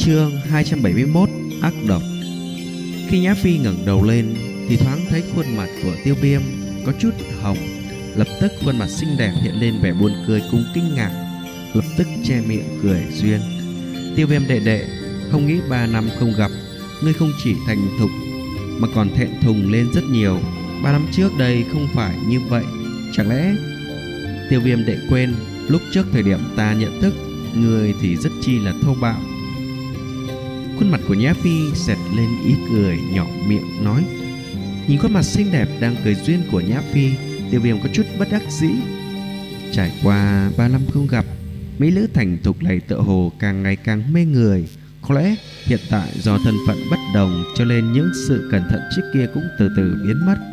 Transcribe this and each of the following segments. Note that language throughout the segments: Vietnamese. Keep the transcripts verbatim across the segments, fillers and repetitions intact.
Chương hai trăm bảy mươi mốt. Ác độc. Khi Nhã Phi ngẩng đầu lên thì thoáng thấy khuôn mặt của Tiêu Viêm có chút hồng. Lập tức khuôn mặt xinh đẹp hiện lên vẻ buồn cười cùng kinh ngạc, lập tức che miệng cười duyên. Tiêu Viêm đệ đệ, không nghĩ ba năm không gặp, ngươi không chỉ thành thục mà còn thẹn thùng lên rất nhiều. Ba năm trước đây không phải như vậy, chẳng lẽ Tiêu Viêm đệ quên lúc trước thời điểm ta nhận thức ngươi thì rất chi là thô bạo. Khuôn mặt của Nhã Phi xẹt lên ý cười, nhỏ miệng nói. Nhìn khuôn mặt xinh đẹp đang cười duyên của Nhã Phi, Tiêu Viêm có chút bất đắc dĩ. Trải qua ba năm không gặp, mỹ nữ thành thục này tựa hồ càng ngày càng mê người. Có lẽ hiện tại do thân phận bất đồng cho nên những sự cẩn thận trước kia cũng từ từ biến mất.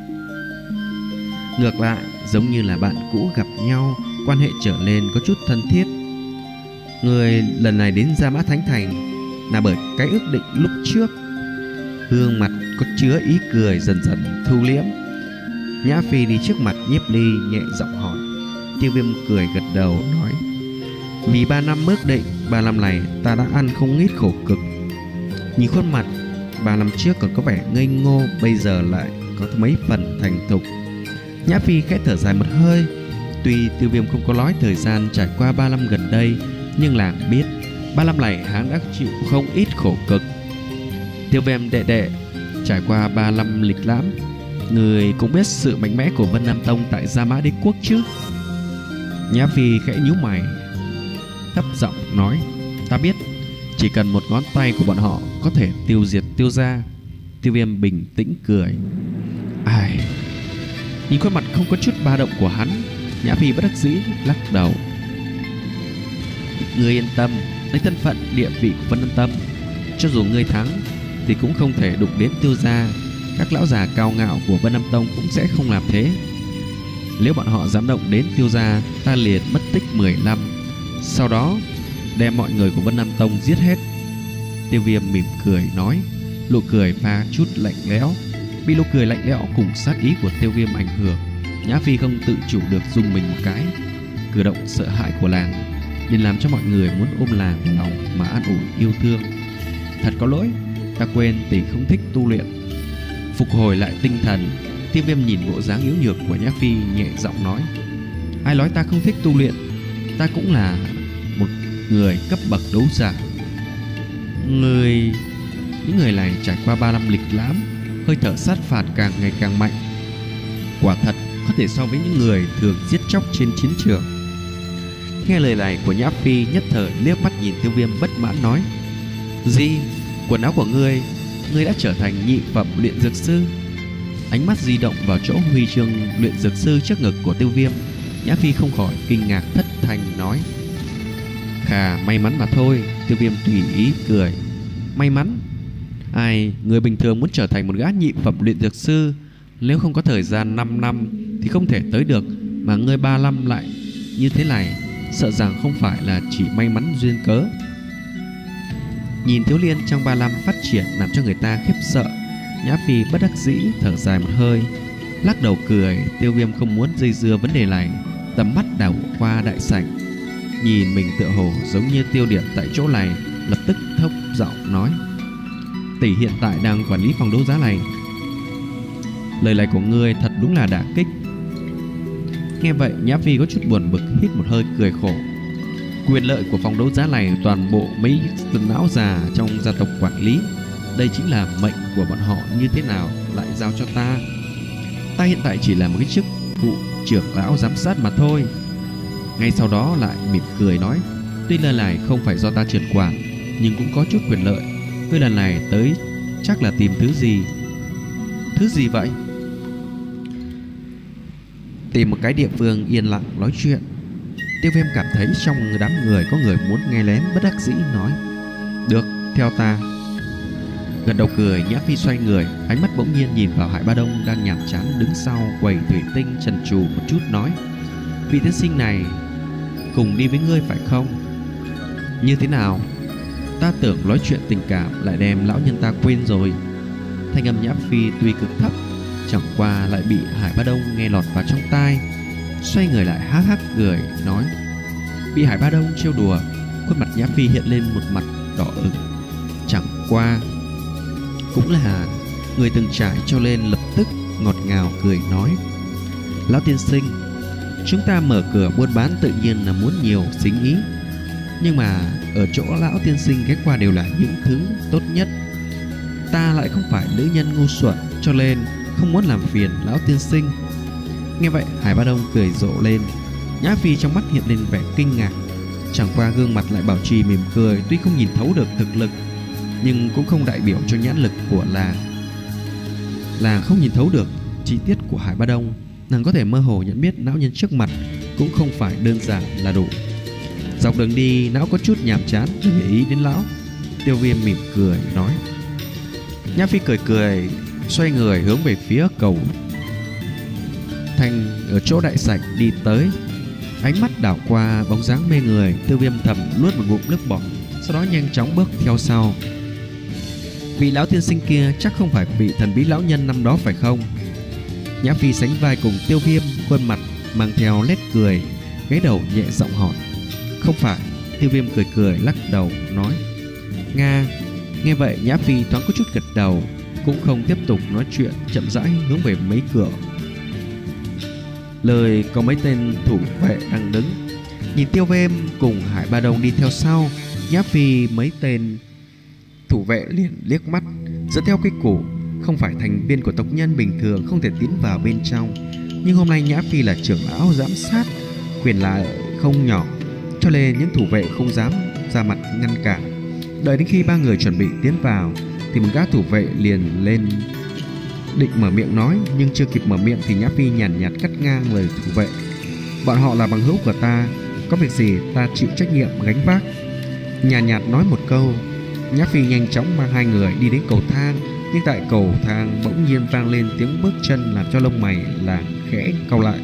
Ngược lại, giống như là bạn cũ gặp nhau, quan hệ trở nên có chút thân thiết. Người lần này đến Gia Mã Thánh Thành là bởi cái ước định lúc trước. Gương mặt có chứa ý cười dần dần thu liễm. Nhã Phi đi trước mặt Nhiếp Ly nhẹ giọng hỏi. Tiêu Viêm cười gật đầu nói. Vì ba năm ước định, ba năm này ta đã ăn không ít khổ cực. Nhìn khuôn mặt ba năm trước còn có vẻ ngây ngô, bây giờ lại có mấy phần thành thục. Nhã Phi khẽ thở dài một hơi. Tuy Tiêu Viêm không có nói thời gian trải qua ba năm gần đây, nhưng làng biết ba năm này hắn đã chịu không ít khổ cực. Tiêu Viêm đệ đệ, trải qua ba năm lịch lãm, người cũng biết sự mạnh mẽ của Vân Nam Tông tại Gia Mã Đế Quốc chứ? Nhã Phi khẽ nhíu mày, thấp giọng nói. Ta biết, chỉ cần một ngón tay của bọn họ có thể tiêu diệt Tiêu gia. Tiêu Viêm bình tĩnh cười. Ai? Nhìn khuôn mặt không có chút ba động của hắn, Nhã Phi bất đắc dĩ lắc đầu. Ngươi yên tâm, lấy thân phận địa vị của Vân Nam Tông, cho dù ngươi thắng thì cũng không thể đụng đến Tiêu gia. Các lão già cao ngạo của Vân Nam Tông cũng sẽ không làm thế. Nếu bọn họ dám động đến Tiêu gia, ta liền mất tích mười năm, sau đó đem mọi người của Vân Nam Tông giết hết. Tiêu Viêm mỉm cười nói, nụ cười pha chút lạnh lẽo. Bị nụ cười lạnh lẽo cùng sát ý của Tiêu Viêm ảnh hưởng, Nhã Phi không tự chủ được rung mình một cái. Cử động sợ hãi của làng liền làm cho mọi người muốn ôm làng vào lòng mà an ủi yêu thương. Thật có lỗi, ta quên tỷ không thích tu luyện. Phục hồi lại tinh thần, Tiêu Viêm nhìn bộ dáng yếu nhược của Nhã Phi nhẹ giọng nói. Ai nói ta không thích tu luyện? Ta cũng là một người cấp bậc đấu giả. Người... Những người này trải qua ba năm lịch lãm, hơi thở sát phạt càng ngày càng mạnh. Quả thật có thể so với những người thường giết chóc trên chiến trường. Nghe lời này của Nhã Phi, nhất thời liếc mắt nhìn Tiêu Viêm bất mãn nói. Gì? Quần áo của ngươi, ngươi đã trở thành nhị phẩm luyện dược sư? Ánh mắt di động vào chỗ huy chương luyện dược sư trước ngực của Tiêu Viêm, Nhã Phi không khỏi kinh ngạc thất thanh nói. Khà, may mắn mà thôi. Tiêu Viêm tùy ý cười. May mắn? Ai, người bình thường muốn trở thành một gã nhị phẩm luyện dược sư, nếu không có thời gian năm năm thì không thể tới được, mà ngươi ba năm lại như thế này, sợ rằng không phải là chỉ may mắn duyên cớ. Nhìn thiếu niên trong ba năm phát triển làm cho người ta khiếp sợ, Nhã Phi bất đắc dĩ thở dài một hơi, lắc đầu cười. Tiêu Viêm không muốn dây dưa vấn đề này, tầm mắt đảo qua đại sảnh, nhìn mình tựa hồ giống như tiêu điểm tại chỗ này, lập tức thấp giọng nói. Tỷ hiện tại đang quản lý phòng đấu giá này. Lời này của ngươi thật đúng là đả kích. Nghe vậy, Nhã Phi có chút buồn bực, hít một hơi cười khổ. Quyền lợi của phòng đấu giá này toàn bộ mấy tân lão già trong gia tộc quản lý. Đây chính là mệnh của bọn họ, như thế nào lại giao cho ta? Ta hiện tại chỉ là một cái chức vụ trưởng lão giám sát mà thôi. Ngay sau đó lại mỉm cười nói. Tuy lần này không phải do ta trưởng quản, nhưng cũng có chút quyền lợi. Ngươi lần này tới chắc là tìm thứ gì? Thứ gì vậy? Tìm một cái địa phương yên lặng nói chuyện. Tiêu Viêm cảm thấy trong đám người có người muốn nghe lén, bất đắc dĩ nói. Được, theo ta. Gật đầu cười, Nhã Phi xoay người, ánh mắt bỗng nhiên nhìn vào Hải Ba Đông đang nhàm chán đứng sau quầy thủy tinh trần trù một chút nói. Vị tiên sinh này cùng đi với ngươi phải không? Như thế nào? Ta tưởng nói chuyện tình cảm lại đem lão nhân ta quên rồi. Thanh âm Nhã Phi tuy cực thấp, chẳng qua lại bị Hải Ba Đông nghe lọt vào trong tai. Xoay người lại hắc hắc cười nói. Bị Hải Ba Đông trêu đùa, khuôn mặt Nhã Phi hiện lên một mặt đỏ ửng. Chẳng qua cũng là người từng trải, cho nên lập tức ngọt ngào cười nói: Lão tiên sinh, chúng ta mở cửa buôn bán tự nhiên là muốn nhiều xính ý, nhưng mà ở chỗ lão tiên sinh ghé qua đều là những thứ tốt nhất. Ta lại không phải nữ nhân ngu xuẩn, cho nên không muốn làm phiền lão tiên sinh. Nghe vậy, Hải Ba Đông cười rộ lên. Nhã Phi trong mắt hiện lên vẻ kinh ngạc, chẳng qua gương mặt lại bảo trì mỉm cười. Tuy không nhìn thấu được thực lực, nhưng cũng không đại biểu cho nhãn lực của làng. Làng không nhìn thấu được chi tiết của Hải Ba Đông, nàng có thể mơ hồ nhận biết lão nhân trước mặt cũng không phải đơn giản là đủ. Dọc đường đi, lão có chút nhàm chán để ý đến lão. Tiêu Viêm mỉm cười nói. Nhã Phi cười cười, xoay người hướng về phía cầu thành ở chỗ đại sảnh đi tới. Ánh mắt đảo qua bóng dáng mê người, Tiêu Viêm thầm nuốt một ngụm nước bọt, sau đó nhanh chóng bước theo sau. Vị lão tiên sinh kia chắc không phải vị thần bí lão nhân năm đó phải không? Nhã Phi sánh vai cùng Tiêu Viêm, khuôn mặt mang theo nét cười, gáy đầu nhẹ giọng hỏi. Không phải. Tiêu Viêm cười cười lắc đầu nói. Nga. Nghe vậy, Nhã Phi thoáng có chút gật đầu, cũng không tiếp tục nói chuyện, chậm rãi hướng về mấy cửa. Lời có mấy tên thủ vệ đang đứng, nhìn Tiêu Viêm cùng Hải Ba Đông đi theo sau. Nhã Phi mấy tên thủ vệ liền liếc mắt, dẫn theo cái củ. Không phải thành viên của tộc nhân bình thường không thể tiến vào bên trong, nhưng hôm nay Nhã Phi là trưởng lão giám sát, quyền là không nhỏ, cho nên những thủ vệ không dám ra mặt ngăn cản. Đợi đến khi ba người chuẩn bị tiến vào thì một gã thủ vệ liền lên định mở miệng nói, nhưng chưa kịp mở miệng thì Nhã Phi nhàn nhạt, nhạt cắt ngang lời thủ vệ. Bọn họ là bằng hữu của ta, có việc gì ta chịu trách nhiệm gánh vác. Nhàn nhạt, nhạt nói một câu, Nhã Phi nhanh chóng mang hai người đi đến cầu thang. Nhưng tại cầu thang bỗng nhiên vang lên tiếng bước chân làm cho lông mày làng khẽ cau lại.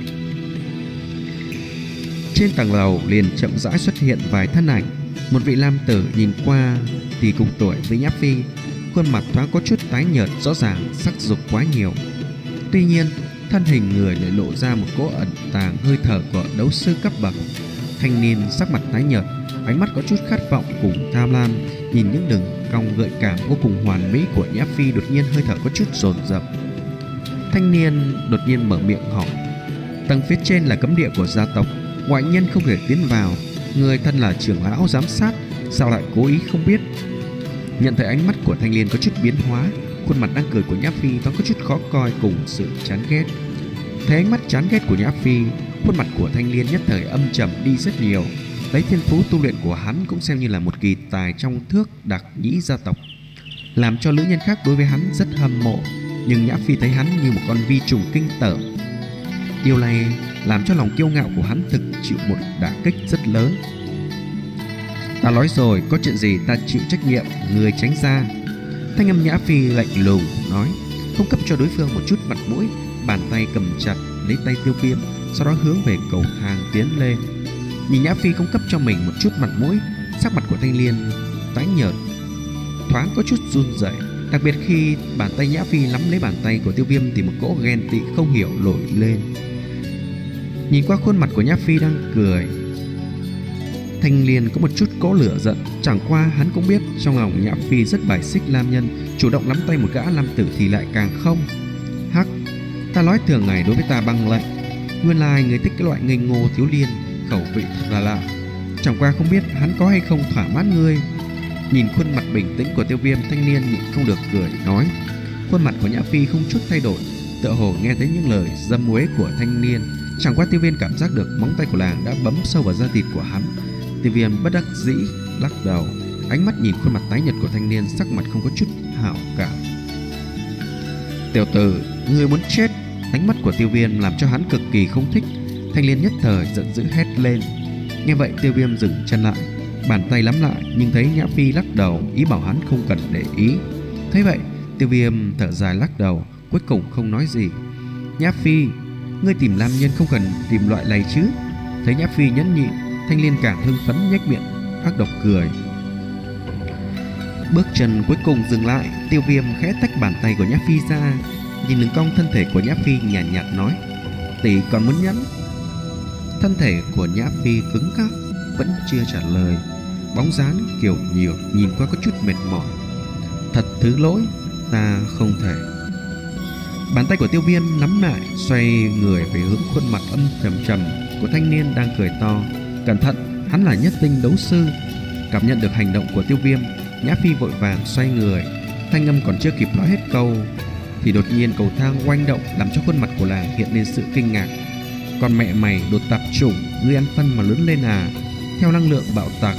Trên tầng lầu liền chậm rãi xuất hiện vài thân ảnh. Một vị nam tử nhìn qua thì cùng tuổi với Nhã Phi, khuôn mặt thoáng có chút tái nhợt, rõ ràng sắc dục quá nhiều. Tuy nhiên thân hình người lại lộ ra một cỗ ẩn tàng hơi thở của đấu sư cấp bậc. Thanh niên sắc mặt tái nhợt, ánh mắt có chút khát vọng cùng tham lam, nhìn những đường cong gợi cảm vô cùng hoàn mỹ của Nhã Phi, đột nhiên hơi thở có chút dồn dập. Thanh niên đột nhiên mở miệng hỏi. Tầng phía trên là cấm địa của gia tộc, ngoại nhân không thể tiến vào. Người thân là trưởng lão giám sát, sao lại cố ý không biết? Nhận thấy ánh mắt của thanh niên có chút biến hóa, khuôn mặt đang cười của Nhã Phi thoáng có chút khó coi cùng sự chán ghét. Thấy ánh mắt chán ghét của Nhã Phi, khuôn mặt của thanh niên nhất thời âm trầm đi rất nhiều. Lấy thiên phú tu luyện của hắn cũng xem như là một kỳ tài trong thước đặc nhĩ gia tộc, làm cho nữ nhân khác đối với hắn rất hâm mộ. Nhưng Nhã Phi thấy hắn như một con vi trùng kinh tởm. Điều này làm cho lòng kiêu ngạo của hắn thực chịu một đả kích rất lớn. Ta nói rồi, có chuyện gì ta chịu trách nhiệm, người tránh ra. Thanh âm Nhã Phi lạnh lùng nói, không cấp cho đối phương một chút mặt mũi. Bàn tay cầm chặt lấy tay Tiêu Viêm, sau đó hướng về cầu thang tiến lên. Nhìn Nhã Phi không cấp cho mình một chút mặt mũi, sắc mặt của thanh niên tái nhợt, thoáng có chút run rẩy. Đặc biệt khi bàn tay Nhã Phi nắm lấy bàn tay của Tiêu Viêm thì một cỗ ghen tị không hiểu nổi lên. Nhìn qua khuôn mặt của Nhã Phi đang cười, thanh niên có một chút cỗ lửa giận. Chẳng qua hắn cũng biết trong lòng Nhã Phi rất bài xích nam nhân, chủ động nắm tay một gã nam tử thì lại càng không. Hắc, ta nói thường ngày đối với ta băng lệnh, nguyên lai người thích cái loại ngây ngô thiếu liên, khẩu vị thật là lạ. Chẳng qua không biết hắn có hay không thỏa mãn ngươi. Nhìn khuôn mặt bình tĩnh của Tiêu Viêm, thanh niên nhịn không được cười nói. Khuôn mặt của Nhã Phi không chút thay đổi, tựa hồ nghe thấy những lời dâm uế của thanh niên. Chẳng qua Tiêu Viêm cảm giác được móng tay của làng đã bấm sâu vào da thịt của hắn. Tiêu Viêm bất đắc dĩ lắc đầu, ánh mắt nhìn khuôn mặt tái nhợt của thanh niên, sắc mặt không có chút hảo cảm. Tiểu tử, ngươi muốn chết? Ánh mắt của Tiêu Viêm làm cho hắn cực kỳ không thích. Thanh niên nhất thời giận dữ hét lên. Nghe vậy Tiêu Viêm dừng chân lại, bàn tay nắm lại, nhưng thấy Nhã Phi lắc đầu, ý bảo hắn không cần để ý. Thấy vậy Tiêu Viêm thở dài lắc đầu, cuối cùng không nói gì. Nhã Phi, ngươi tìm nam nhân không cần tìm loại này chứ? Thấy Nhã Phi nhẫn nhịn, thanh niên càng hưng phấn nhếch miệng ác độc cười. Bước chân cuối cùng dừng lại, Tiêu Viêm khẽ tách bàn tay của Nhã Phi ra, nhìn đường cong thân thể của Nhã Phi nhàn nhạt, nhạt nói, tỷ còn muốn nhắn? Thân thể của Nhã Phi cứng cáp, vẫn chưa trả lời. Bóng dáng kiểu nhiều nhìn qua có chút mệt mỏi. Thật thứ lỗi, ta không thể. Bàn tay của Tiêu Viêm nắm lại, xoay người về hướng khuôn mặt âm trầm trầm của thanh niên đang cười to. Cẩn thận, hắn là nhất tinh đấu sư. Cảm nhận được hành động của Tiêu Viêm, Nhã Phi vội vàng xoay người. Thanh âm còn chưa kịp nói hết câu thì đột nhiên cầu thang oanh động, làm cho khuôn mặt của nàng hiện lên sự kinh ngạc. Còn mẹ mày, đột tạp chủng, ngươi ăn phân mà lớn lên à? Theo năng lượng bạo tạc.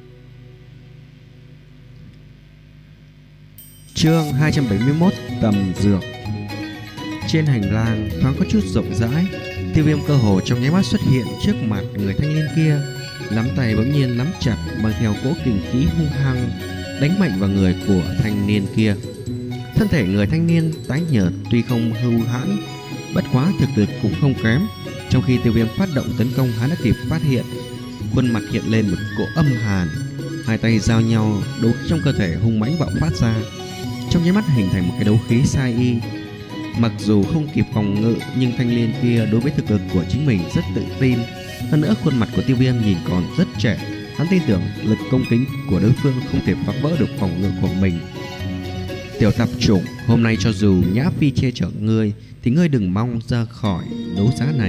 Chương hai trăm bảy mươi mốt, tầm dược. Trên hành lang thoáng có chút rộng rãi, Tiêu Viêm cơ hồ trong nháy mắt xuất hiện trước mặt người thanh niên kia, nắm tay bỗng nhiên nắm chặt, mang theo cỗ kình khí hung hăng đánh mạnh vào người của thanh niên kia. Thân thể người thanh niên tái nhợt, tuy không hưu hãn, bất quá thực lực cũng không kém. Trong khi Tiêu Viêm phát động tấn công, hắn đã kịp phát hiện, khuôn mặt hiện lên một cỗ âm hàn, hai tay giao nhau, đấu khí trong cơ thể hung mãnh bạo phát ra, trong nháy mắt hình thành một cái đấu khí sai y. Mặc dù không kịp phòng ngự, nhưng thanh niên kia đối với thực lực của chính mình rất tự tin. Hơn nữa khuôn mặt của Tiêu Viêm nhìn còn rất trẻ, hắn tin tưởng lực công kích của đối phương không thể phá vỡ được phòng ngự của mình. Tiểu tạp chủng, hôm nay cho dù Nhã Phi che chở ngươi thì ngươi đừng mong ra khỏi đấu giá này.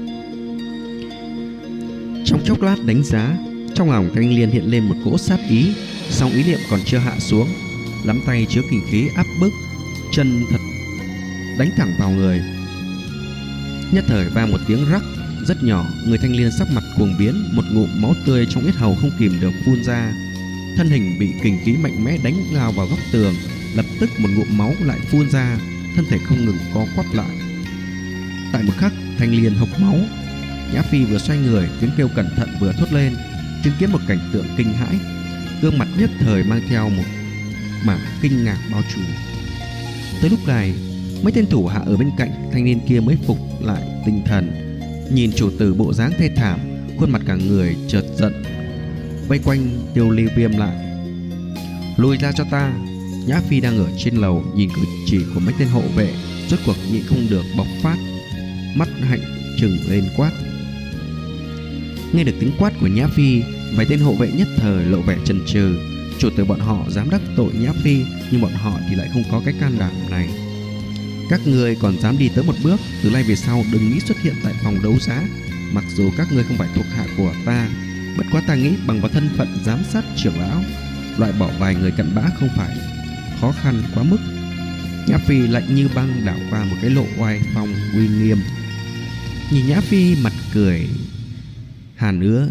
Trong chốc lát đánh giá, trong lòng thanh niên hiện lên một cỗ sát ý, song ý niệm còn chưa hạ xuống, nắm tay chứa kình khí áp bức, chân thật đánh thẳng vào người. Nhất thời vang một tiếng rắc rất nhỏ, người thanh niên sắc mặt cuồng biến, một ngụm máu tươi trong yết hầu không kìm được phun ra. Thân hình bị kình khí mạnh mẽ đánh lao vào góc tường, lập tức một ngụm máu lại phun ra, thân thể không ngừng co quắp lại. Tại một khắc, thanh niên hộc máu. Nhã Phi vừa xoay người, tiếng kêu cẩn thận vừa thốt lên, chứng kiến một cảnh tượng kinh hãi, gương mặt nhất thời mang theo một mảng kinh ngạc bao trùm. Tới lúc này, mấy tên thủ hạ ở bên cạnh thanh niên kia mới phục lại tinh thần, nhìn chủ tử bộ dáng thê thảm, khuôn mặt cả người chợt giận, vây quanh Tiêu Ly Viêm lại. Lùi ra cho ta! Nhã Phi đang ở trên lầu, nhìn cử chỉ của mấy tên hộ vệ, rốt cuộc nhịn không được bộc phát, mắt hạnh trừng lên quát. Nghe được tiếng quát của Nhã Phi, vài tên hộ vệ nhất thời lộ vẻ chần chừ. Chủ tử bọn họ dám đắc tội Nhã Phi, nhưng bọn họ thì lại không có cái can đảm này. Các người còn dám đi tới một bước, từ nay về sau đừng nghĩ xuất hiện tại phòng đấu giá. Mặc dù các ngươi không phải thuộc hạ của ta, bất quá ta nghĩ bằng vào thân phận giám sát trưởng lão, loại bỏ vài người cặn bã không phải khó khăn quá mức. Nhã Phi lạnh như băng đảo qua một cái lộ oai phong uy nghiêm. Nhìn Nhã Phi mặt cười hàn ứa,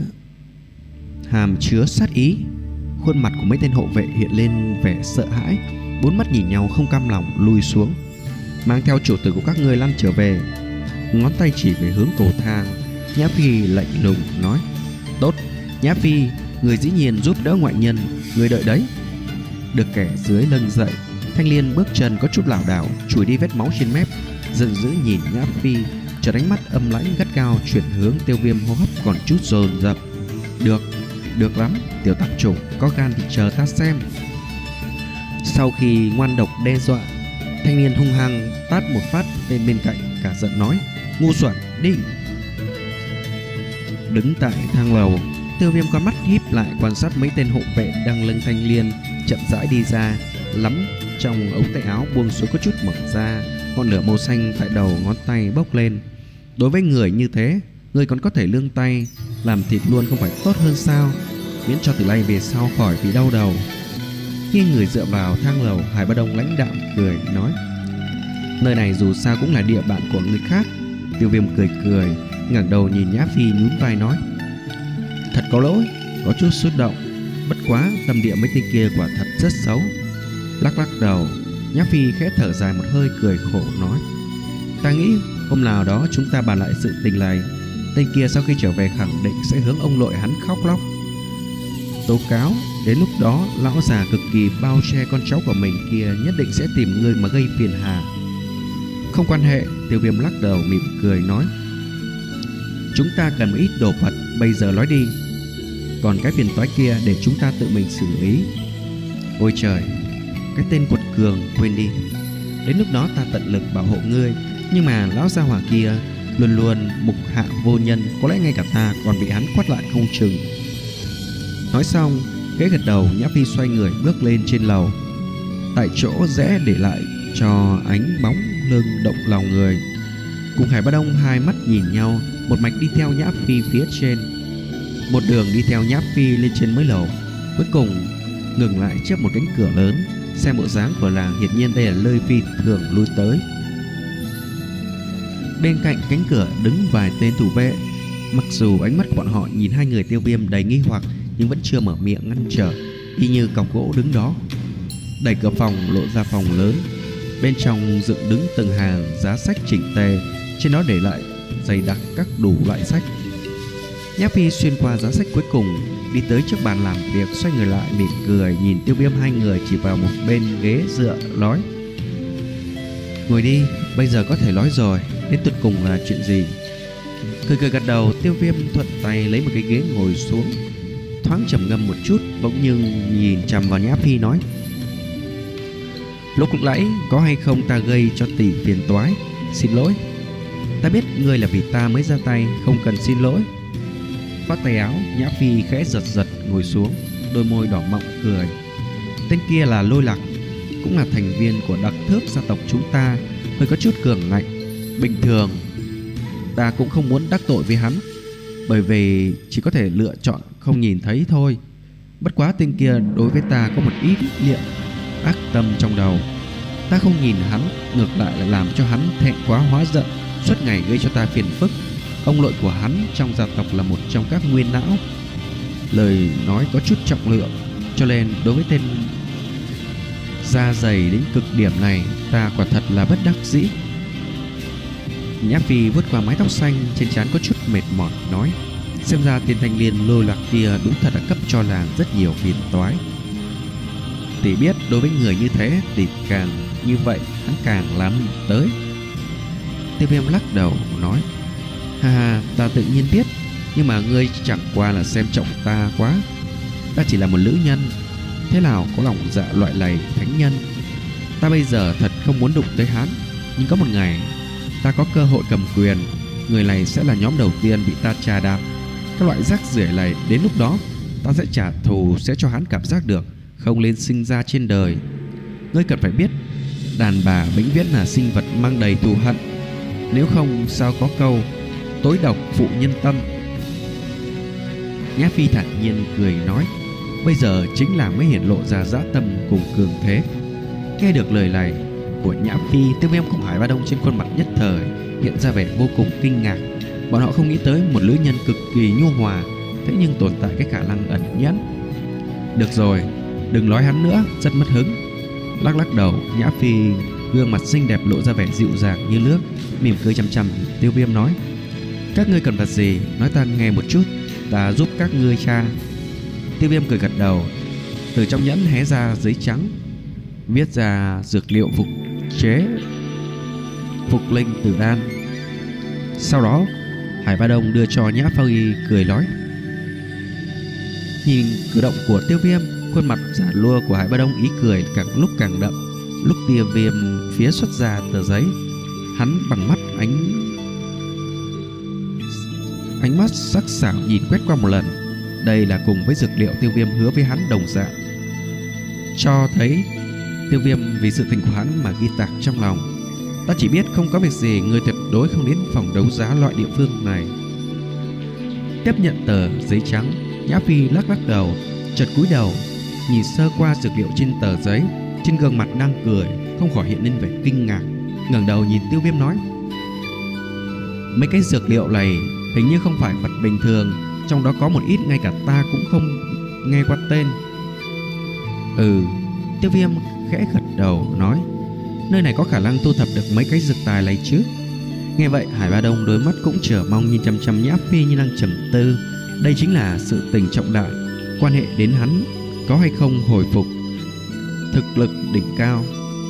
hàm chứa sát ý. Khuôn mặt của mấy tên hộ vệ hiện lên vẻ sợ hãi, bốn mắt nhìn nhau không cam lòng lùi xuống. Mang theo chủ tử của các ngươi lăn trở về. Ngón tay chỉ về hướng cầu thang, Nhã Phi lạnh lùng nói. Tốt, Nhã Phi, người dĩ nhiên giúp đỡ ngoại nhân, người đợi đấy. Được kẻ dưới nâng dậy, thanh niên bước chân có chút lảo đảo, chùi đi vết máu trên mép, giận dữ nhìn Nhã Phi, chợt ánh mắt âm lãnh gắt gao chuyển hướng Tiêu Viêm, hô hấp còn chút dồn dập. Được, được lắm, tiểu tạp chủng, có gan thì chờ ta xem. Sau khi ngoan độc đe dọa, thanh niên hung hăng tát một phát tên bên cạnh, cả giận nói. Ngu xuẩn, đi! Đứng tại thang lầu, Tiêu Viêm con mắt híp lại quan sát mấy tên hộ vệ đang lưng thanh niên chậm rãi đi ra, lắm trong ống tay áo buông xuống có chút mở ra, ngọn lửa màu xanh tại đầu ngón tay bốc lên. Đối với người như thế, người còn có thể lương tay làm thịt luôn không phải tốt hơn sao? Miễn cho từ nay về sau khỏi bị đau đầu. Khi người dựa vào thang lầu, Hải Ba Đông lãnh đạm cười nói. Nơi này dù sao cũng là địa bàn của người khác. Tiêu Viêm cười cười, ngẩng đầu nhìn Nhã Phi nhún vai nói. Thật có lỗi, có chút xúc động. Bất quá tâm địa mấy tên kia quả thật rất xấu. Lắc lắc đầu, Nhã Phi khẽ thở dài một hơi, cười khổ nói. Ta nghĩ hôm nào đó chúng ta bàn lại sự tình này. Tên kia sau khi trở về khẳng định sẽ hướng ông nội hắn khóc lóc, tố cáo. Đến lúc đó lão già cực kỳ bao che con cháu của mình kia nhất định sẽ tìm người mà gây phiền hà. Không quan hệ, Tiêu Viêm lắc đầu mỉm cười nói. Chúng ta cần một ít đồ vật, bây giờ nói đi. Còn cái phiền toái kia để chúng ta tự mình xử lý. Ôi trời, cái tên quật cường, quên đi. Đến lúc đó ta tận lực bảo hộ ngươi. Nhưng mà lão gia hỏa kia luôn luôn mục hạ vô nhân, có lẽ ngay cả ta còn bị hắn quát lại không chừng. Nói xong, khẽ gật đầu, Nhã Phi xoay người bước lên trên lầu. tại chỗ rẽ để lại cho ánh bóng lưng động lòng người. Cùng Hải Ba Đông hai mắt nhìn nhau, một mạch đi theo Nhã Phi phía trên, một đường đi theo Nhã Phi lên trên mấy lầu, cuối cùng ngừng lại trước một cánh cửa lớn. Xem bộ dáng của làng, hiển nhiên đây là nơi Phi thường lui tới. Bên cạnh cánh cửa đứng vài tên thủ vệ. Mặc dù ánh mắt của bọn họ nhìn hai người Tiêu Viêm đầy nghi hoặc, nhưng vẫn chưa mở miệng ngăn trở, y như cọc gỗ đứng đó. Đẩy cửa phòng lộ ra phòng lớn. Bên trong dựng đứng từng hàng giá sách chỉnh tề, trên đó để lại dày đặc các đủ loại sách. Nhã Phi xuyên qua giá sách cuối cùng, đi tới trước bàn làm việc, xoay người lại mỉm cười nhìn Tiêu Viêm. Hai người chỉ vào một bên ghế dựa nói: ngồi đi, bây giờ có thể nói rồi, đến tuyệt cùng là chuyện gì? Cười cười gật đầu, Tiêu Viêm thuận tay lấy một cái ghế ngồi xuống, thoáng trầm ngâm một chút, bỗng nhiên nhìn chằm vào Nhã Phi nói: lúc lúc nãy có hay không ta gây cho tỷ phiền toái, xin lỗi. Ta biết ngươi là vì ta mới ra tay, không cần xin lỗi. Khoác tay áo, Nhã Phi khẽ giật giật ngồi xuống, đôi môi đỏ mọng cười. Tên kia là Lôi Lạc, cũng là thành viên của đặc thước gia tộc chúng ta, hơi có chút cường ngạnh. Bình thường ta cũng không muốn đắc tội với hắn, bởi vì chỉ có thể lựa chọn không nhìn thấy thôi. Bất quá tên kia đối với ta có một ít liệm ác tâm trong đầu. Ta không nhìn hắn, ngược lại là làm cho hắn thẹn quá hóa giận, suốt ngày gây cho ta phiền phức. Ông nội của hắn trong gia tộc là một trong các nguyên não. Lời nói có chút trọng lượng, cho nên đối với tên da dày đến cực điểm này, ta quả thật là bất đắc dĩ. Nhã Phi vuốt qua mái tóc xanh trên trán có chút mệt mỏi nói: xem ra tên thanh niên Lôi Lạc kia đúng thật đã cấp cho làng rất nhiều phiền toái. Tỷ biết đối với người như thế thì càng như vậy hắn càng làm tới. Tiêu Viêm lắc đầu nói: ha ha, ta tự nhiên biết, nhưng mà ngươi chẳng qua là xem trọng ta quá. Ta chỉ là một nữ nhân, thế nào có lòng dạ loại lầy thánh nhân. Ta bây giờ thật không muốn đụng tới hắn, nhưng có một ngày ta có cơ hội cầm quyền, người này sẽ là nhóm đầu tiên bị ta trà đạp. Các loại rác rưởi này đến lúc đó ta sẽ trả thù, sẽ cho hắn cảm giác được không nên sinh ra trên đời. Ngươi cần phải biết, đàn bà vĩnh viễn là sinh vật mang đầy thù hận, nếu không sao có câu tối độc phụ nhân tâm. Nhã Phi thản nhiên cười nói: bây giờ chính là mới hiển lộ ra dã tâm cùng cường thế. Nghe được lời này của Nhã Phi, Tiêu Viêm cùng Hải Ba Đông trên khuôn mặt nhất thời hiện ra vẻ vô cùng kinh ngạc. Bọn họ không nghĩ tới một nữ nhân cực kỳ nhu hòa, thế nhưng tồn tại cái khả năng ẩn nhẫn. Được rồi, đừng nói hắn nữa, rất mất hứng. Lắc lắc đầu, Nhã Phi gương mặt xinh đẹp lộ ra vẻ dịu dàng như nước, mỉm cười chằm chằm Tiêu Viêm nói: các ngươi cần vật gì, nói ta nghe một chút, ta giúp các ngươi tra. Tiêu Viêm cười gật đầu, từ trong nhẫn hé ra giấy trắng, viết ra dược liệu phục chế phục linh tử đan. Sau đó Hải Ba Đông đưa cho Nhã Phi, cười nói: nhìn cử động của Tiêu Viêm, khuôn mặt giả lua của Hải Ba Đông ý cười càng lúc càng đậm. Lúc Tiêu Viêm phía xuất ra tờ giấy, hắn bằng mắt ánh ánh mắt sắc sảo nhìn quét qua một lần. Đây là cùng với dược liệu Tiêu Viêm hứa với hắn đồng dạng, cho thấy Tiêu Viêm vì sự tình của hắn mà ghi tạc trong lòng. Ta chỉ biết không có việc gì, người tuyệt đối không đến phòng đấu giá loại địa phương này. Tiếp nhận tờ giấy trắng, Nhã Phi lắc lắc đầu, chợt cúi đầu nhìn sơ qua dược liệu trên tờ giấy, trên gương mặt đang cười không khỏi hiện lên vẻ kinh ngạc. Ngẩng đầu nhìn Tiêu Viêm nói: mấy cái dược liệu này hình như không phải vật bình thường, trong đó có một ít ngay cả ta cũng không nghe qua tên. Ừ, Tiêu Viêm khẽ gật đầu nói: nơi này có khả năng thu thập được mấy cái dược tài này chứ. Nghe vậy, Hải Ba Đông đôi mắt cũng chờ mong nhìn chăm chăm Nhã Phi như đang trầm tư. Đây chính là sự tình trọng đại, quan hệ đến hắn có hay không hồi phục thực lực đỉnh cao.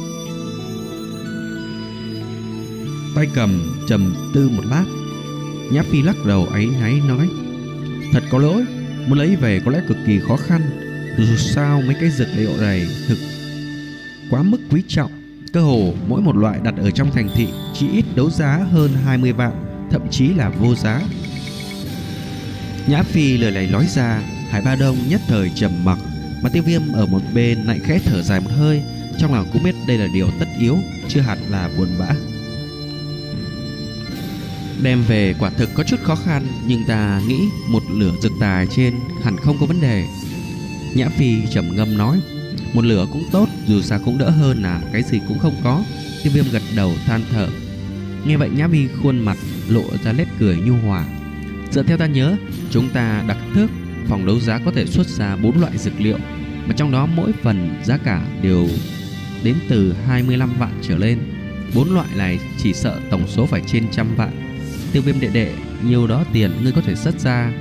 Tay cầm trầm tư một lát, Nhã Phi lắc đầu áy náy nói: thật có lỗi, muốn lấy về có lẽ cực kỳ khó khăn. Dù sao mấy cái dược liệu này thực quá mức quý trọng, cơ hồ mỗi một loại đặt ở trong thành thị chỉ ít đấu giá hơn hai mươi vạn, thậm chí là vô giá. Nhã Phi lời này nói ra, Hải Ba Đông nhất thời trầm mặc, mà Tiêu Viêm ở một bên lại khẽ thở dài một hơi, trong lòng cũng biết đây là điều tất yếu, chưa hẳn là buồn bã. Đem về quả thực có chút khó khăn, nhưng ta nghĩ một lửa dược tài trên hẳn không có vấn đề. Nhã Phi trầm ngâm nói. Một lửa cũng tốt, dù sao cũng đỡ hơn là cái gì cũng không có. Tiêu Viêm gật đầu than thở. Nghe vậy Nhã Phi khuôn mặt lộ ra nét cười nhu hòa. Dựa theo ta nhớ, chúng ta đặt thước phòng đấu giá có thể xuất ra bốn loại dược liệu, mà trong đó mỗi phần giá cả đều đến từ hai mươi lăm vạn trở lên. Bốn loại này chỉ sợ tổng số phải trên trăm vạn. Tiêu Viêm đệ đệ, nhiều đó tiền ngươi có thể xuất ra?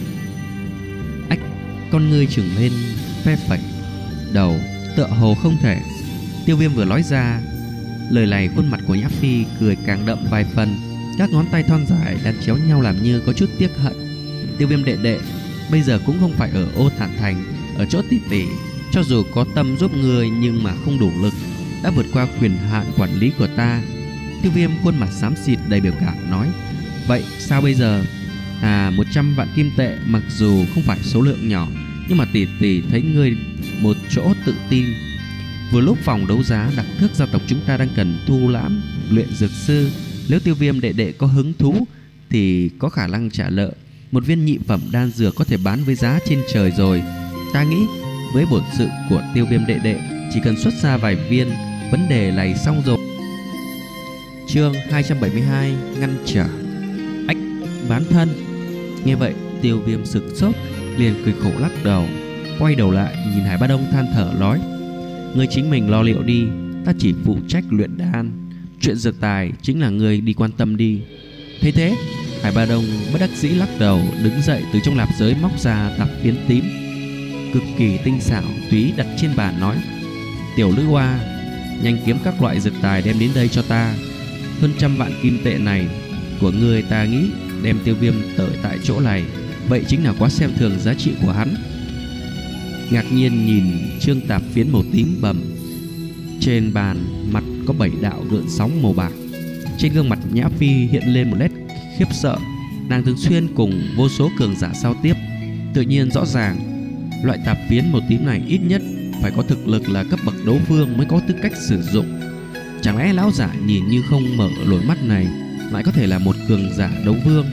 Ách, con ngươi trừng lên phe phẩy đầu, tựa hồ không thể. Tiêu Viêm vừa nói ra lời này, khuôn mặt của Nhã Phi cười càng đậm vài phần, các ngón tay thon dài đan chéo nhau làm như có chút tiếc hận. Tiêu Viêm đệ đệ, bây giờ cũng không phải ở Ô Thản Thành, ở chỗ tỷ tỷ, cho dù có tâm giúp người nhưng mà không đủ lực, đã vượt qua quyền hạn quản lý của ta. Tiêu Viêm khuôn mặt xám xịt đầy biểu cảm nói. Vậy sao bây giờ? À, một trăm vạn kim tệ mặc dù không phải số lượng nhỏ, nhưng mà tỷ tỷ thấy ngươi một chỗ tự tin. Vừa lúc phòng đấu giá đặc thước gia tộc chúng ta đang cần thu lãm luyện dược sư, nếu Tiêu Viêm đệ đệ có hứng thú thì có khả năng trả nợ. Một viên nhị phẩm đan dược có thể bán với giá trên trời rồi. Ta nghĩ với bổn sự của Tiêu Viêm đệ đệ, chỉ cần xuất ra vài viên, vấn đề này xong rồi. Chương hai trăm bảy mươi hai, ngăn trở. Ách, bán thân. Nghe vậy Tiêu Viêm sực sốt, liền cười khổ lắc đầu, quay đầu lại nhìn Hải Ba Đông than thở nói. Ngươi chính mình lo liệu đi, ta chỉ phụ trách luyện đan, chuyện dược tài chính là ngươi đi quan tâm đi. Thế thế, Hải Ba Đông bất đắc dĩ lắc đầu, đứng dậy từ trong lạp giới móc ra tạp phiến tím cực kỳ tinh xảo túy đặt trên bàn nói. Tiểu Lữ Hoa, nhanh kiếm các loại dược tài đem đến đây cho ta. Hơn trăm vạn kim tệ này của ngươi, ta nghĩ đem Tiêu Viêm tới tại chỗ này, vậy chính là quá xem thường giá trị của hắn. Ngạc nhiên nhìn trương tạp phiến màu tím bầm trên bàn, mặt có bảy đạo gợn sóng màu bạc. Trên gương mặt Nhã Phi hiện lên một nét khiếp sợ. Nàng thường xuyên cùng vô số cường giả giao tiếp, tự nhiên rõ ràng loại tạp phiến màu tím này ít nhất phải có thực lực là cấp bậc đấu vương mới có tư cách sử dụng. Chẳng lẽ lão giả nhìn như không mở lối mắt này lại có thể là một cường giả đấu vương?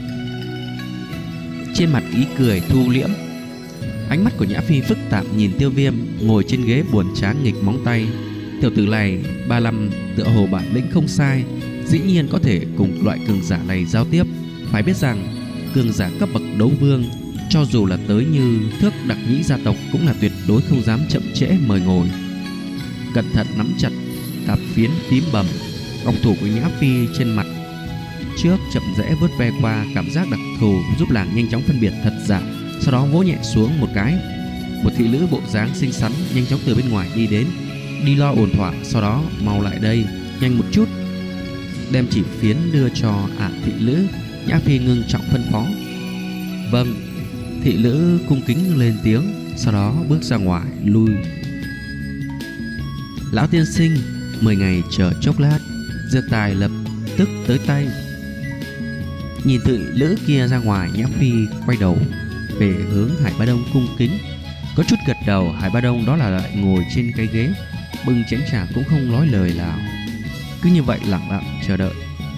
Trên mặt ý cười thu liễm, ánh mắt của Nhã Phi phức tạp nhìn Tiêu Viêm ngồi trên ghế buồn chán nghịch móng tay. Tiểu tử này ba năm tựa hồ bản lĩnh không sai, dĩ nhiên có thể cùng loại cường giả này giao tiếp. Phải biết rằng cường giả cấp bậc đấu vương, cho dù là tới như thước đặc nhĩ gia tộc, cũng là tuyệt đối không dám chậm trễ mời ngồi. Cẩn thận nắm chặt tạp phiến tím bầm, ngọc thủ của Nhã Phi trên mặt trước chậm rãi vớt ve qua, cảm giác đặc thù giúp nàng nhanh chóng phân biệt thật giả. Sau đó vỗ nhẹ xuống một cái, một thị nữ bộ dáng xinh xắn nhanh chóng từ bên ngoài đi đến. Đi lo ổn thỏa, sau đó mau lại đây, nhanh một chút. Đem chỉ phiến đưa cho ả thị nữ. Nhã Phi ngưng trọng phân phó. Vâng. Thị nữ cung kính lên tiếng, sau đó bước ra ngoài lui. Lão tiên sinh, mười ngày chờ chốc lát, dược tài lập tức tới tay. Nhìn thị nữ kia ra ngoài, Nhã Phi quay đầu về hướng Hải Ba Đông cung kính, có chút gật đầu. Hải Ba Đông đó là lại ngồi trên cái ghế, bưng chén trà cũng không nói lời nào, cứ như vậy lặng lặng chờ đợi.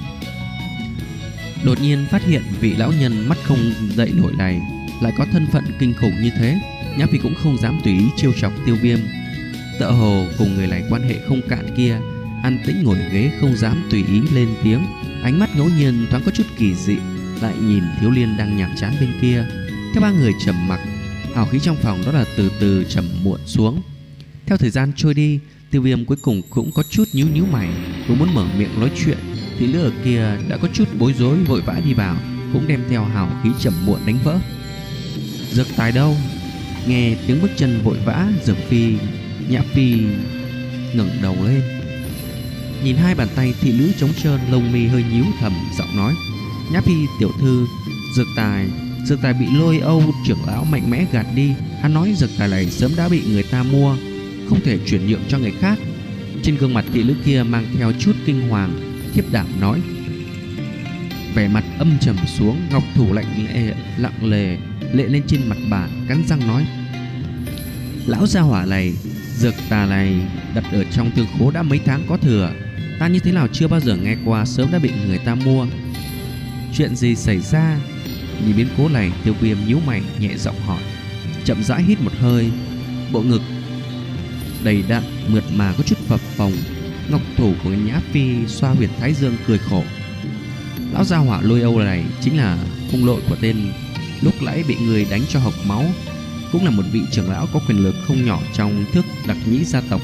Đột nhiên phát hiện vị lão nhân mắt không dậy nổi này lại có thân phận kinh khủng như thế, Nhã Phi cũng không dám tùy ý trêu chọc Tiêu Viêm. Tựa hồ cùng người này quan hệ không cạn kia, an tĩnh ngồi ghế không dám tùy ý lên tiếng, ánh mắt ngẫu nhiên thoáng có chút kỳ dị, lại nhìn Thiếu Liên đang nhàm chán bên kia. Theo ba người trầm mặc, hào khí trong phòng đó là từ từ trầm muộn xuống. Theo thời gian trôi đi, Tiêu Viêm cuối cùng cũng có chút nhíu nhíu mày, cũng muốn mở miệng nói chuyện, thì lửa kia đã có chút bối rối vội vã đi vào, cũng đem theo hào khí trầm muộn đánh vỡ. Dược tài đâu? Nghe tiếng bước chân vội vã, Dược Phi, Nhã Phi ngẩng đầu lên, nhìn hai bàn tay thị nữ trống trơn, lông mi hơi nhíu, thầm giọng nói. Nhã Phi tiểu thư, dược tài Dược tài bị Lôi Âu trưởng lão mạnh mẽ gạt đi. Hắn nói dược tài này sớm đã bị người ta mua, không thể chuyển nhượng cho người khác. Trên gương mặt thị nữ kia mang theo chút kinh hoàng, thiếp đảm nói. Vẻ mặt âm trầm xuống, ngọc thủ lạnh lệ lặng lề lệ lên trên mặt bàn, cắn răng nói. Lão gia hỏa này Dược tà này đặt ở trong thương khố đã mấy tháng có thừa, ta như thế nào chưa bao giờ nghe qua, sớm đã bị người ta mua. Chuyện gì xảy ra? Nhìn biến cố này, Tiêu Viêm nhíu mày nhẹ giọng hỏi, chậm rãi hít một hơi, bộ ngực đầy đặn mượt mà có chút phập phồng. Ngọc thủ của Nhã Phi xoa huyệt thái dương cười khổ. Lão gia hỏa Lôi Âu này chính là hung lội của tên lúc nãy bị người đánh cho hộc máu, cũng là một vị trưởng lão có quyền lực không nhỏ trong Thước Đặc Nhĩ gia tộc.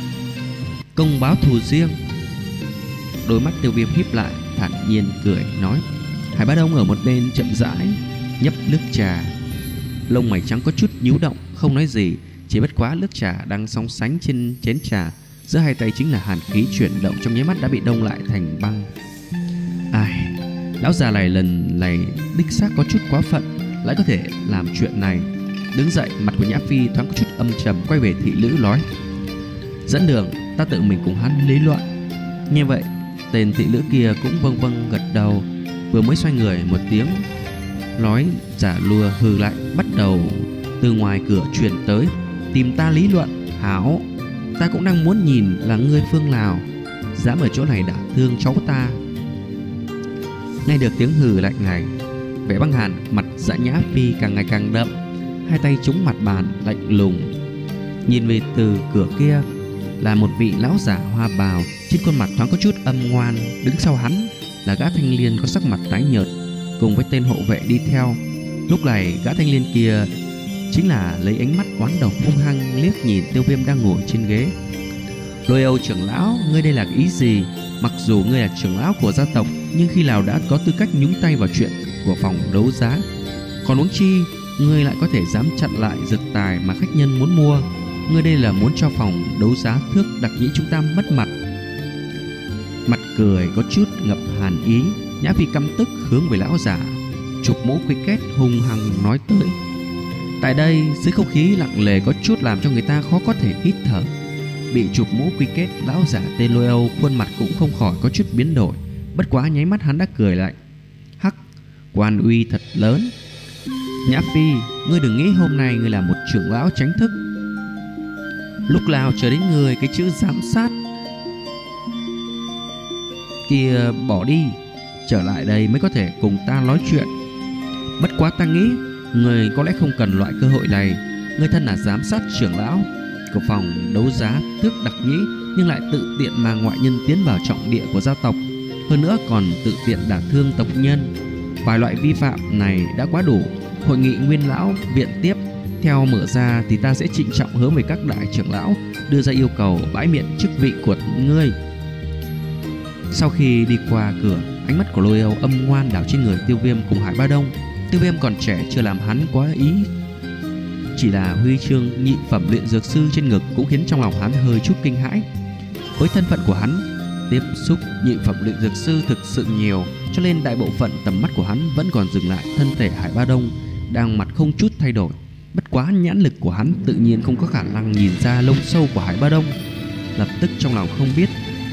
Công báo thù riêng. Đôi mắt Tiêu Viêm híp lại, thản nhiên cười nói. Hải Bá Đông ở một bên chậm rãi nhấp nước trà, lông mày trắng có chút nhíu động, không nói gì, chỉ bất quá nước trà đang sóng sánh trên chén trà giữa hai tay chính là hàn khí chuyển động, trong nháy mắt đã bị đông lại thành băng. Ai, lão già này lần này đích xác có chút quá phận, lại có thể làm chuyện này. Đứng dậy, mặt của Nhã Phi thoáng có chút âm trầm, quay về thị nữ nói, dẫn đường, ta tự mình cùng hắn lý luận. Như vậy, tên thị nữ kia cũng vâng vâng gật đầu, vừa mới xoay người một tiếng nói giả lùa hừ lại bắt đầu từ ngoài cửa truyền tới, tìm ta lý luận? Hảo, ta cũng đang muốn nhìn là ngươi phương nào dám ở chỗ này đả thương cháu ta. Nghe được tiếng hừ lạnh này, vẻ băng hàn mặt Dạ Nhã Phi càng ngày càng đậm, hai tay chống mặt bàn lạnh lùng. Nhìn về từ cửa kia là một vị lão giả hoa bào, trên khuôn mặt thoáng có chút âm ngoan. Đứng sau hắn là gã thanh niên có sắc mặt tái nhợt, cùng với tên hộ vệ đi theo. Lúc này gã thanh niên kia chính là lấy ánh mắt oán độc hung hăng liếc nhìn Tiêu Viêm đang ngồi trên ghế. Lôi Âu trưởng lão, ngươi đây là ý gì? Mặc dù ngươi là trưởng lão của gia tộc, nhưng khi nào đã có tư cách nhúng tay vào chuyện của phòng đấu giá? Còn huống chi, ngươi lại có thể dám chặn lại dược tài mà khách nhân muốn mua? Ngươi đây là muốn cho phòng đấu giá Thước Đặc Nhĩ chúng ta mất mặt. Mặt cười có chút ngập hàn ý, Nhã Phi căm tức hướng về lão giả chụp mũ quy kết hung hăng nói tới. Tại đây, dưới không khí lặng lề có chút làm cho người ta khó có thể hít thở. Bị chụp mũ quy kết, lão giả tên Lôi Âu khuôn mặt cũng không khỏi có chút biến đổi. Bất quá nháy mắt hắn đã cười lạnh. Hắc, quan uy thật lớn. Nhã Phi, ngươi đừng nghĩ hôm nay ngươi là một trưởng lão tránh thức. Lúc nào chờ đến ngươi cái chữ giám sát kia bỏ đi, trở lại đây mới có thể cùng ta nói chuyện. Bất quá ta nghĩ người có lẽ không cần loại cơ hội này. Người thân là giám sát trưởng lão của phòng đấu giá Thước Đặc Nhĩ, nhưng lại tự tiện mà ngoại nhân tiến vào trọng địa của gia tộc, hơn nữa còn tự tiện đả thương tộc nhân. Vài loại vi phạm này đã quá đủ. Hội nghị nguyên lão viện tiếp theo mở ra thì ta sẽ trịnh trọng hướng về các đại trưởng lão đưa ra yêu cầu bãi miễn chức vị của ngươi. Sau khi đi qua cửa, ánh mắt của Lôi Âu âm ngoan đảo trên người Tiêu Viêm cùng Hải Ba Đông. Tiêu Viêm còn trẻ chưa làm hắn quá ý, chỉ là huy chương nhị phẩm luyện dược sư trên ngực cũng khiến trong lòng hắn hơi chút kinh hãi. Với thân phận của hắn, tiếp xúc nhị phẩm luyện dược sư thực sự nhiều, cho nên đại bộ phận tầm mắt của hắn vẫn còn dừng lại thân thể Hải Ba Đông đang mặt không chút thay đổi. Bất quá nhãn lực của hắn tự nhiên không có khả năng nhìn ra lông sâu của Hải Ba Đông. Lập tức trong lòng không biết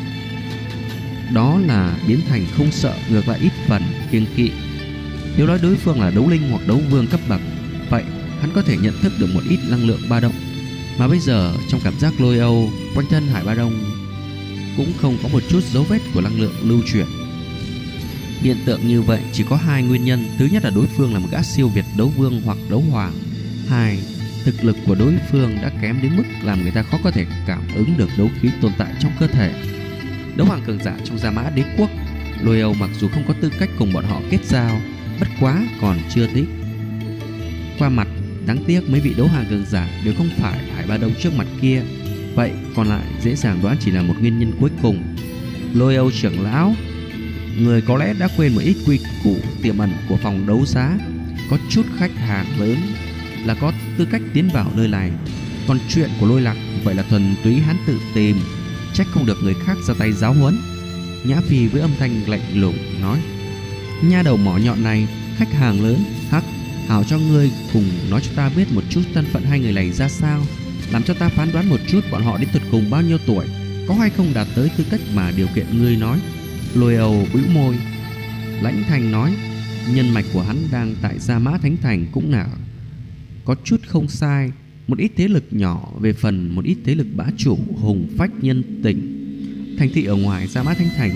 đó là biến thành không sợ, ngược lại ít phần kiêng kỵ. Nếu nói đối phương là đấu linh hoặc đấu vương cấp bậc, vậy hắn có thể nhận thức được một ít năng lượng ba động. Mà bây giờ trong cảm giác Lôi Âu, quanh thân Hải Ba Đông cũng không có một chút dấu vết của năng lượng lưu chuyển. Hiện tượng như vậy chỉ có hai nguyên nhân. Thứ nhất là đối phương là một gã siêu việt đấu vương hoặc đấu hoàng. Hai, thực lực của đối phương đã kém đến mức làm người ta khó có thể cảm ứng được đấu khí tồn tại trong cơ thể. Đấu hoàng cường giả trong Gia Mã Đế quốc, Lôi Âu mặc dù không có tư cách cùng bọn họ kết giao, bất quá còn chưa thích qua mặt. Đáng tiếc mấy vị đấu hoàng cường giả đều không phải Hải Ba Đông trước mặt kia. Vậy còn lại dễ dàng đoán chỉ là một nguyên nhân cuối cùng. Lôi Âu trưởng lão, người có lẽ đã quên một ít quy củ tiềm ẩn của phòng đấu giá. Có chút khách hàng lớn là có tư cách tiến vào nơi này. Còn chuyện của Lôi Lạc vậy là thuần túy hắn tự tìm, trách không được người khác ra tay giáo huấn. Nhã Phi với âm thanh lạnh lùng nói, nha đầu mỏ nhọn này, khách hàng lớn, hắc, hảo cho ngươi cùng nói cho ta biết một chút thân phận hai người này ra sao, làm cho ta phán đoán một chút bọn họ đến tuyệt cùng bao nhiêu tuổi, có hay không đạt tới tư cách mà điều kiện ngươi nói. Lôi Âu bĩu môi, lãnh thành nói, nhân mạch của hắn đang tại Gia Mã Thánh Thành cũng là có chút không sai, một ít thế lực nhỏ, về phần một ít thế lực bá chủ hùng phách nhân tình. Thành thị ở ngoài Gia Mã Thanh Thành,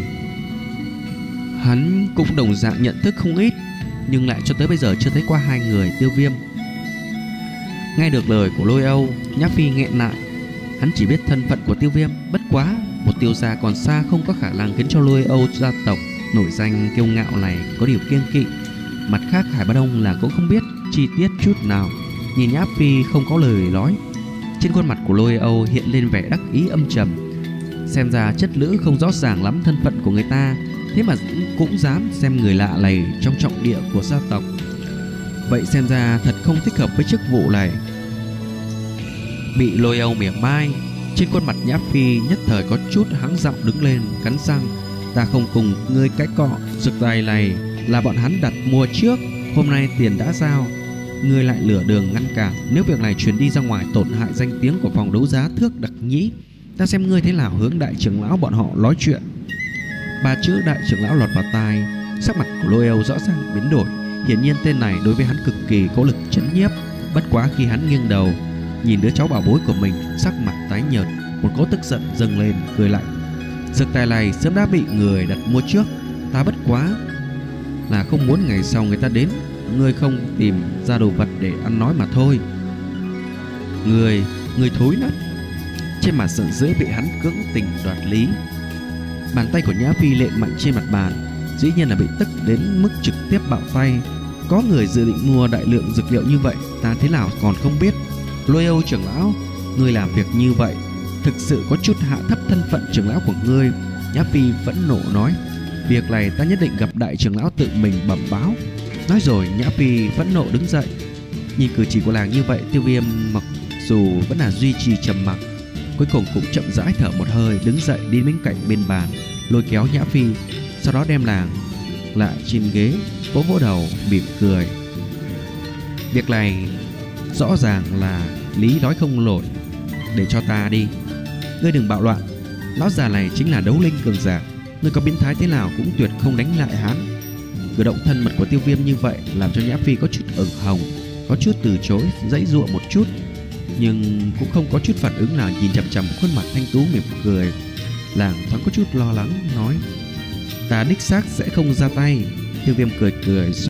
hắn cũng đồng dạng nhận thức không ít, nhưng lại cho tới bây giờ chưa thấy qua hai người Tiêu Viêm. Nghe được lời của Lôi Âu, Nhã Phi nghẹn lại. Hắn chỉ biết thân phận của Tiêu Viêm, bất quá một tiêu gia còn xa không có khả năng khiến cho Lôi Âu gia tộc nổi danh kiêu ngạo này có điều kiêng kỵ. Mặt khác, Hải Bá Đông là cũng không biết chi tiết chút nào. Nhìn Nhã Phi không có lời nói, trên khuôn mặt của Lôi Âu hiện lên vẻ đắc ý âm trầm. Xem ra chất lữ không rõ ràng lắm thân phận của người ta, thế mà cũng dám xem người lạ này trong trọng địa của gia tộc. Vậy xem ra thật không thích hợp với chức vụ này. Bị Lôi Âu mỉa mai, trên khuôn mặt Nhã Phi nhất thời có chút hắng giọng đứng lên, cắn răng. Ta không cùng ngươi cái cọ, dược tài này là bọn hắn đặt mua trước, hôm nay tiền đã giao, ngươi lại lửa đường ngăn cản. Nếu việc này truyền đi ra ngoài tổn hại danh tiếng của phòng đấu giá Thước Đặc Nhĩ, ta xem ngươi thế nào hướng đại trưởng lão bọn họ nói chuyện. Ba chữ đại trưởng lão lọt vào tai, sắc mặt của Lôi Âu rõ ràng biến đổi. Hiển nhiên tên này đối với hắn cực kỳ có lực chấn nhiếp. Bất quá khi hắn nghiêng đầu nhìn đứa cháu bảo bối của mình, sắc mặt tái nhợt, một cỗ tức giận dâng lên, cười lạnh. Dược tài này sớm đã bị người đặt mua trước, ta bất quá là không muốn ngày sau người ta đến, ngươi không tìm ra đồ vật để ăn nói mà thôi. Người, người thối nát. Trên mặt giận dữ bị hắn cưỡng tình đoạt lý. Bàn tay của Nhã Phi lện mạnh trên mặt bàn, dĩ nhiên là bị tức đến mức trực tiếp bạo tay. Có người dự định mua đại lượng dược liệu như vậy, ta thế nào còn không biết. Lôi Âu trưởng lão, ngươi làm việc như vậy thực sự có chút hạ thấp thân phận trưởng lão của ngươi. Nhã Phi phẫn nộ nói. Việc này ta nhất định gặp đại trưởng lão tự mình bẩm báo. Nói rồi Nhã Phi phẫn nộ đứng dậy. Nhìn cử chỉ của nàng như vậy, Tiêu Viêm mặc dù vẫn là duy trì trầm mặc, cuối cùng cũng chậm rãi thở một hơi, đứng dậy đi bên cạnh bên bàn, lôi kéo Nhã Phi, sau đó đem nàng lại trên ghế, vỗ vỗ đầu mỉm cười. Việc này rõ ràng là lý nói không nổi, để cho ta đi. Ngươi đừng bạo loạn, lão già này chính là đấu linh cường giả, ngươi có biến thái thế nào cũng tuyệt không đánh lại hắn. Cử động thân mật của Tiêu Viêm như vậy làm cho Nhã Phi có chút ửng hồng, có chút từ chối, dãy dụa một chút, nhưng cũng không có chút phản ứng nào. Nhìn chằm chằm khuôn mặt thanh tú mỉm cười, nàng thoáng có chút lo lắng nói. Ta đích xác sẽ không ra tay. Tiêu Viêm cười cười